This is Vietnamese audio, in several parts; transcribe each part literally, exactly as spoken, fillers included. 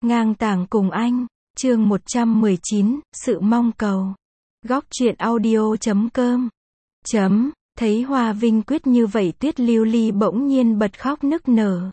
Ngang tàng cùng anh, chương một trăm mười chín, sự mong cầu. Góc truyện audio chấm com. Chấm, thấy Hoa Vinh quyết như vậy Tuyết Lưu Ly bỗng nhiên bật khóc nức nở.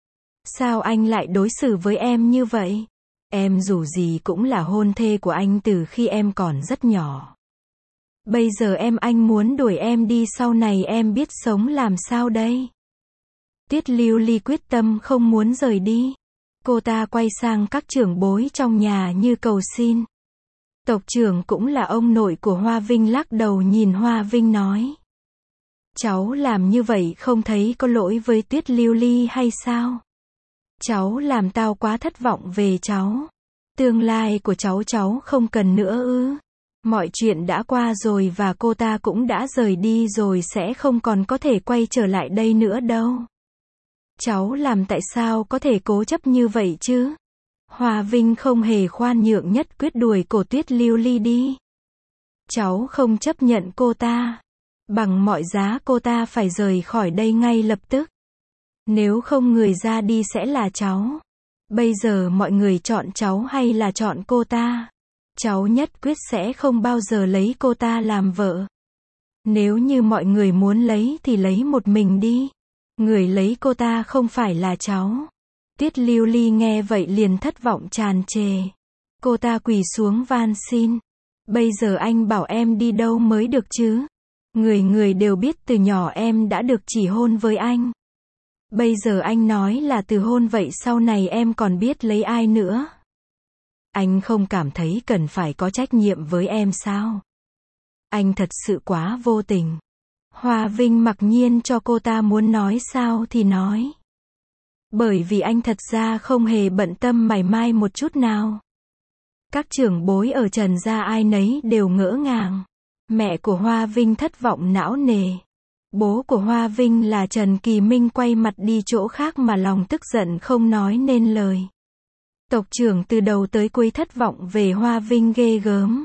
Sao anh lại đối xử với em như vậy? Em dù gì cũng là hôn thê của anh từ khi em còn rất nhỏ. Bây giờ em anh muốn đuổi em đi, sau này em biết sống làm sao đây? Tuyết Lưu Ly quyết tâm không muốn rời đi. Cô ta quay sang các trưởng bối trong nhà như cầu xin. Tộc trưởng cũng là ông nội của Hoa Vinh lắc đầu nhìn Hoa Vinh nói. Cháu làm như vậy không thấy có lỗi với Tuyết Lưu Ly hay sao? Cháu làm tao quá thất vọng về cháu. Tương lai của cháu cháu không cần nữa ư? Mọi chuyện đã qua rồi và cô ta cũng đã rời đi rồi, sẽ không còn có thể quay trở lại đây nữa đâu. Cháu làm tại sao có thể cố chấp như vậy chứ? Hoa Vinh không hề khoan nhượng, nhất quyết đuổi cổ Tuyết Lưu Ly đi. Cháu không chấp nhận cô ta. Bằng mọi giá cô ta phải rời khỏi đây ngay lập tức. Nếu không người ra đi sẽ là cháu. Bây giờ mọi người chọn cháu hay là chọn cô ta? Cháu nhất quyết sẽ không bao giờ lấy cô ta làm vợ. Nếu như mọi người muốn lấy thì lấy một mình đi. Người lấy cô ta không phải là cháu. Tuyết Lưu Ly nghe vậy liền thất vọng tràn trề. Cô ta quỳ xuống van xin. Bây giờ anh bảo em đi đâu mới được chứ? Người người đều biết từ nhỏ em đã được chỉ hôn với anh. Bây giờ anh nói là từ hôn, vậy sau này em còn biết lấy ai nữa? Anh không cảm thấy cần phải có trách nhiệm với em sao? Anh thật sự quá vô tình. Hoa Vinh mặc nhiên cho cô ta muốn nói sao thì nói. Bởi vì anh thật ra không hề bận tâm mảy may một chút nào. Các trưởng bối ở Trần gia ai nấy đều ngỡ ngàng. Mẹ của Hoa Vinh thất vọng não nề. Bố của Hoa Vinh là Trần Kỳ Minh quay mặt đi chỗ khác mà lòng tức giận không nói nên lời. Tộc trưởng từ đầu tới cuối thất vọng về Hoa Vinh ghê gớm.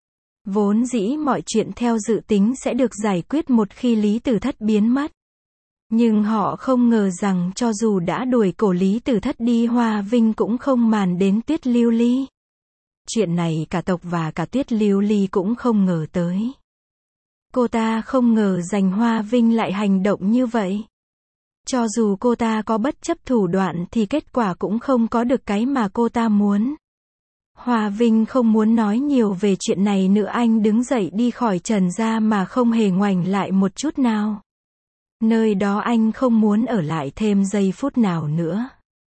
Vốn dĩ mọi chuyện theo dự tính sẽ được giải quyết một khi Lý Tử Thất biến mất. Nhưng họ không ngờ rằng cho dù đã đuổi cổ Lý Tử Thất đi, Hoa Vinh cũng không màng đến Tuyết Lưu Ly. Chuyện này cả tộc và cả Tuyết Lưu Ly cũng không ngờ tới. Cô ta không ngờ rằng Hoa Vinh lại hành động như vậy. Cho dù cô ta có bất chấp thủ đoạn thì kết quả cũng không có được cái mà cô ta muốn. Hoa Vinh không muốn nói nhiều về chuyện này nữa, anh đứng dậy đi khỏi Trần gia mà không hề ngoảnh lại một chút nào. Nơi đó anh không muốn ở lại thêm giây phút nào nữa.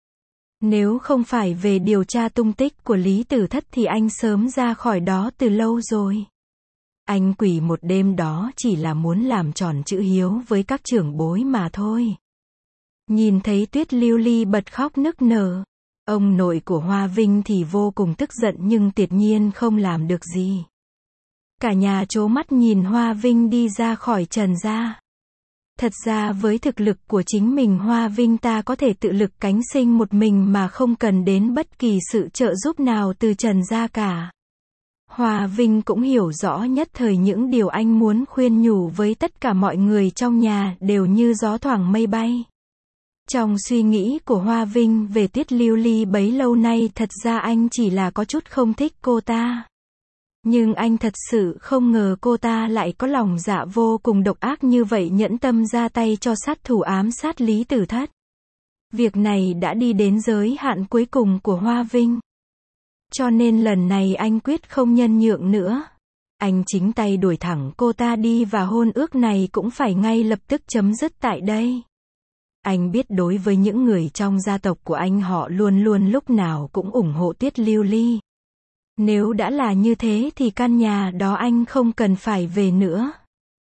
Nếu không phải về điều tra tung tích của Lý Tử Thất thì anh sớm ra khỏi đó từ lâu rồi. Anh quỳ một đêm đó chỉ là muốn làm tròn chữ hiếu với các trưởng bối mà thôi. Nhìn thấy Tuyết Lưu Ly bật khóc nức nở, ông nội của Hoa Vinh thì vô cùng tức giận nhưng tuyệt nhiên không làm được gì. Cả nhà trố mắt nhìn Hoa Vinh đi ra khỏi Trần gia. Thật ra với thực lực của chính mình, Hoa Vinh ta có thể tự lực cánh sinh một mình mà không cần đến bất kỳ sự trợ giúp nào từ Trần gia cả. Hoa Vinh cũng hiểu rõ nhất thời những điều anh muốn khuyên nhủ với tất cả mọi người trong nhà đều như gió thoảng mây bay. Trong suy nghĩ của Hoa Vinh về Tuyết Lưu Ly bấy lâu nay, thật ra anh chỉ là có chút không thích cô ta. Nhưng anh thật sự không ngờ cô ta lại có lòng dạ vô cùng độc ác như vậy, nhẫn tâm ra tay cho sát thủ ám sát Lý Tử Thất. Việc này đã đi đến giới hạn cuối cùng của Hoa Vinh. Cho nên lần này anh quyết không nhân nhượng nữa. Anh chính tay đuổi thẳng cô ta đi và hôn ước này cũng phải ngay lập tức chấm dứt tại đây. Anh biết đối với những người trong gia tộc của anh, họ luôn luôn lúc nào cũng ủng hộ Tuyết Lưu Ly. Nếu đã là như thế thì căn nhà đó anh không cần phải về nữa.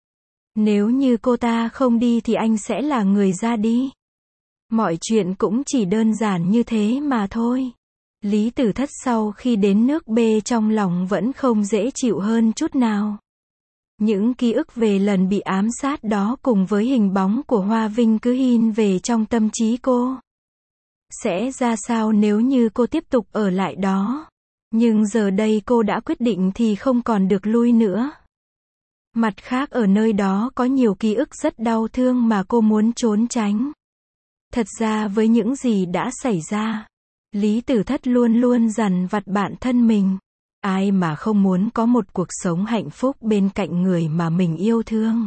Nếu như cô ta không đi thì anh sẽ là người ra đi. Mọi chuyện cũng chỉ đơn giản như thế mà thôi. Lý Tử Thất sau khi đến nước B trong lòng vẫn không dễ chịu hơn chút nào. Những ký ức về lần bị ám sát đó cùng với hình bóng của Hoa Vinh cứ in về trong tâm trí cô. Sẽ ra sao nếu như cô tiếp tục ở lại đó? Nhưng giờ đây cô đã quyết định thì không còn được lui nữa. Mặt khác ở nơi đó có nhiều ký ức rất đau thương mà cô muốn trốn tránh. Thật ra với những gì đã xảy ra, Lý Tử Thất luôn luôn dằn vặt bản thân mình. Ai mà không muốn có một cuộc sống hạnh phúc bên cạnh người mà mình yêu thương.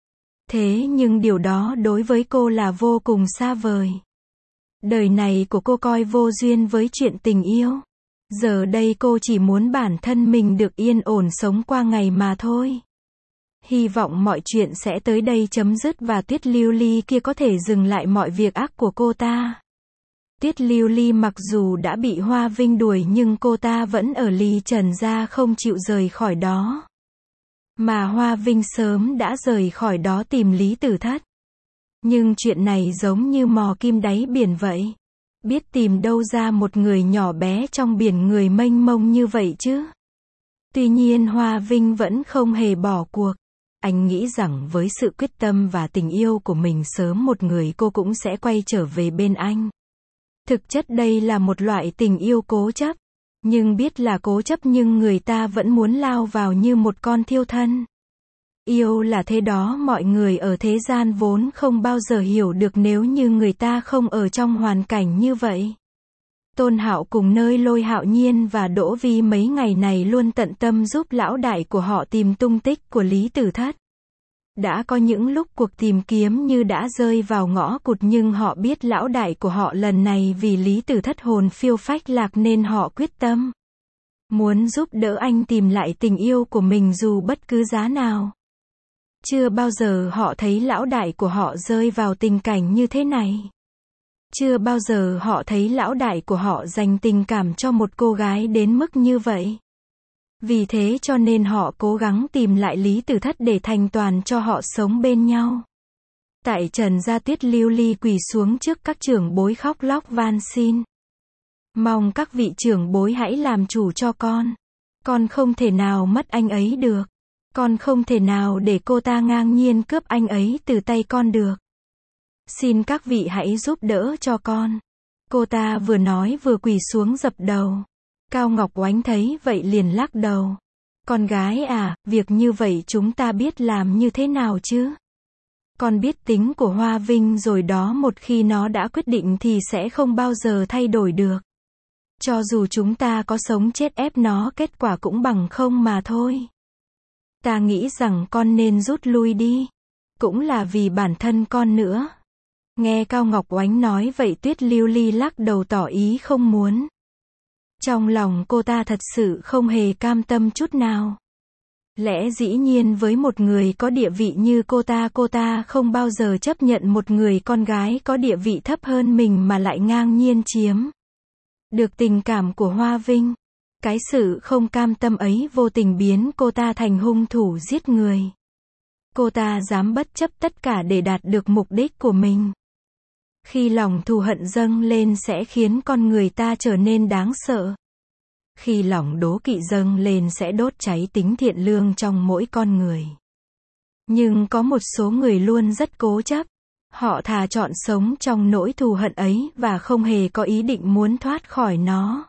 Thế nhưng điều đó đối với cô là vô cùng xa vời. Đời này của cô coi vô duyên với chuyện tình yêu. Giờ đây cô chỉ muốn bản thân mình được yên ổn sống qua ngày mà thôi. Hy vọng mọi chuyện sẽ tới đây chấm dứt và Tuyết Lưu Ly kia có thể dừng lại mọi việc ác của cô ta. Tuyết Lưu Ly mặc dù đã bị Hoa Vinh đuổi nhưng cô ta vẫn ở Ly Trần gia không chịu rời khỏi đó. Mà Hoa Vinh sớm đã rời khỏi đó tìm Lý Tử Thất. Nhưng chuyện này giống như mò kim đáy biển vậy. Biết tìm đâu ra một người nhỏ bé trong biển người mênh mông như vậy chứ. Tuy nhiên Hoa Vinh vẫn không hề bỏ cuộc. Anh nghĩ rằng với sự quyết tâm và tình yêu của mình sớm một người cô cũng sẽ quay trở về bên anh. Thực chất đây là một loại tình yêu cố chấp. Nhưng biết là cố chấp nhưng người ta vẫn muốn lao vào như một con thiêu thân. Yêu là thế đó, mọi người ở thế gian vốn không bao giờ hiểu được nếu như người ta không ở trong hoàn cảnh như vậy. Tôn Hạo cùng nơi Lôi Hạo Nhiên và Đỗ Vi mấy ngày này luôn tận tâm giúp lão đại của họ tìm tung tích của Lý Tử Thất. Đã có những lúc cuộc tìm kiếm như đã rơi vào ngõ cụt nhưng họ biết lão đại của họ lần này vì Lý Tử Thất hồn phiêu phách lạc nên họ quyết tâm. Muốn giúp đỡ anh tìm lại tình yêu của mình dù bất cứ giá nào. Chưa bao giờ họ thấy lão đại của họ rơi vào tình cảnh như thế này. Chưa bao giờ họ thấy lão đại của họ dành tình cảm cho một cô gái đến mức như vậy. Vì thế cho nên họ cố gắng tìm lại Lý Tử Thất để thành toàn cho họ sống bên nhau. Tại Trần gia Tuyết Lưu Ly quỳ xuống trước các trưởng bối khóc lóc van xin. Mong các vị trưởng bối hãy làm chủ cho con. Con không thể nào mất anh ấy được. Con không thể nào để cô ta ngang nhiên cướp anh ấy từ tay con được. Xin các vị hãy giúp đỡ cho con. Cô ta vừa nói vừa quỳ xuống dập đầu. Cao Ngọc Oánh thấy vậy liền lắc đầu. Con gái à, việc như vậy chúng ta biết làm như thế nào chứ? Con biết tính của Hoa Vinh rồi đó, một khi nó đã quyết định thì sẽ không bao giờ thay đổi được. Cho dù chúng ta có sống chết ép nó kết quả cũng bằng không mà thôi. Ta nghĩ rằng con nên rút lui đi. Cũng là vì bản thân con nữa. Nghe Cao Ngọc Oánh nói vậy Tuyết Lưu Ly lắc đầu tỏ ý không muốn. Trong lòng cô ta thật sự không hề cam tâm chút nào. Lẽ dĩ nhiên với một người có địa vị như cô ta, cô ta không bao giờ chấp nhận một người con gái có địa vị thấp hơn mình mà lại ngang nhiên chiếm được tình cảm của Hoa Vinh. Cái sự không cam tâm ấy vô tình biến cô ta thành hung thủ giết người. Cô ta dám bất chấp tất cả để đạt được mục đích của mình. Khi lòng thù hận dâng lên sẽ khiến con người ta trở nên đáng sợ. Khi lòng đố kỵ dâng lên sẽ đốt cháy tính thiện lương trong mỗi con người. Nhưng có một số người luôn rất cố chấp. Họ thà chọn sống trong nỗi thù hận ấy và không hề có ý định muốn thoát khỏi nó.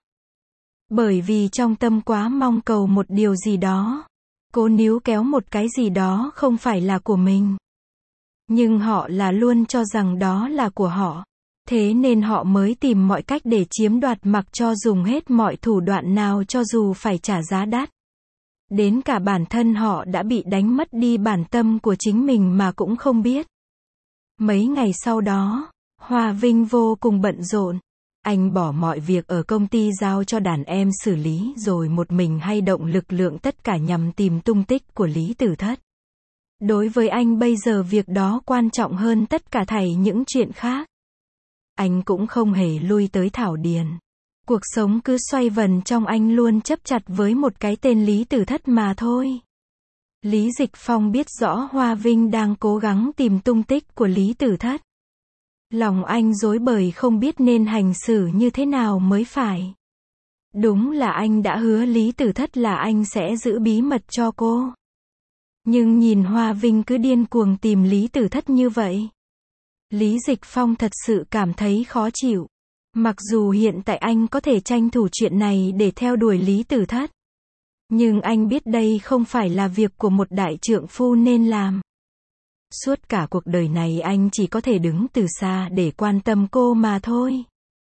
Bởi vì trong tâm quá mong cầu một điều gì đó. Cố níu kéo một cái gì đó không phải là của mình. Nhưng họ là luôn cho rằng đó là của họ. Thế nên họ mới tìm mọi cách để chiếm đoạt mặc cho dùng hết mọi thủ đoạn nào cho dù phải trả giá đắt. Đến cả bản thân họ đã bị đánh mất đi bản tâm của chính mình mà cũng không biết. Mấy ngày sau đó, Hoa Vinh vô cùng bận rộn. Anh bỏ mọi việc ở công ty giao cho đàn em xử lý rồi một mình hay động lực lượng tất cả nhằm tìm tung tích của Lý Tử Thất. Đối với anh bây giờ việc đó quan trọng hơn tất cả thảy những chuyện khác. Anh cũng không hề lui tới Thảo Điền. Cuộc sống cứ xoay vần trong anh luôn chấp chặt với một cái tên Lý Tử Thất mà thôi. Lý Dịch Phong biết rõ Hoa Vinh đang cố gắng tìm tung tích của Lý Tử Thất. Lòng anh rối bời không biết nên hành xử như thế nào mới phải. Đúng là anh đã hứa Lý Tử Thất là anh sẽ giữ bí mật cho cô. Nhưng nhìn Hoa Vinh cứ điên cuồng tìm Lý Tử Thất như vậy. Lý Dịch Phong thật sự cảm thấy khó chịu. Mặc dù hiện tại anh có thể tranh thủ chuyện này để theo đuổi Lý Tử Thất. Nhưng anh biết đây không phải là việc của một đại trượng phu nên làm. Suốt cả cuộc đời này anh chỉ có thể đứng từ xa để quan tâm cô mà thôi.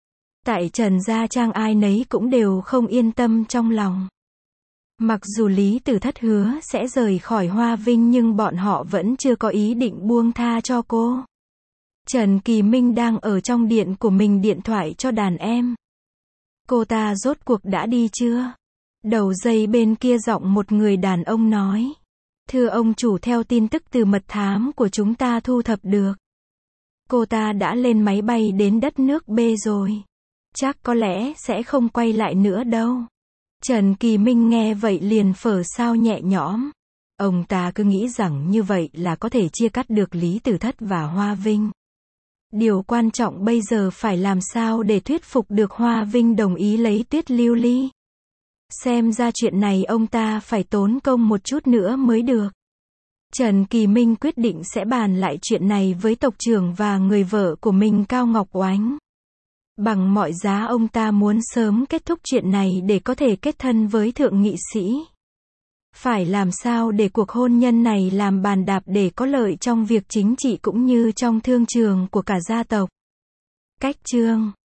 Tại Trần Gia Trang ai nấy cũng đều không yên tâm trong lòng. Mặc dù Lý Tử Thất hứa sẽ rời khỏi Hoa Vinh nhưng bọn họ vẫn chưa có ý định buông tha cho cô. Trần Kỳ Minh đang ở trong điện của mình điện thoại cho đàn em. Cô ta rốt cuộc đã đi chưa? Đầu dây bên kia giọng một người đàn ông nói. Thưa ông chủ, theo tin tức từ mật thám của chúng ta thu thập được, cô ta đã lên máy bay đến đất nước B rồi. Chắc có lẽ sẽ không quay lại nữa đâu. Trần Kỳ Minh nghe vậy liền phở sao nhẹ nhõm. Ông ta cứ nghĩ rằng như vậy là có thể chia cắt được Lý Tử Thất và Hoa Vinh. Điều quan trọng bây giờ phải làm sao để thuyết phục được Hoa Vinh đồng ý lấy Tuyết Lưu Ly. Xem ra chuyện này ông ta phải tốn công một chút nữa mới được. Trần Kỳ Minh quyết định sẽ bàn lại chuyện này với tộc trưởng và người vợ của mình Cao Ngọc Oánh. Bằng mọi giá ông ta muốn sớm kết thúc chuyện này để có thể kết thân với thượng nghị sĩ. Phải làm sao để cuộc hôn nhân này làm bàn đạp để có lợi trong việc chính trị cũng như trong thương trường của cả gia tộc. Cách chương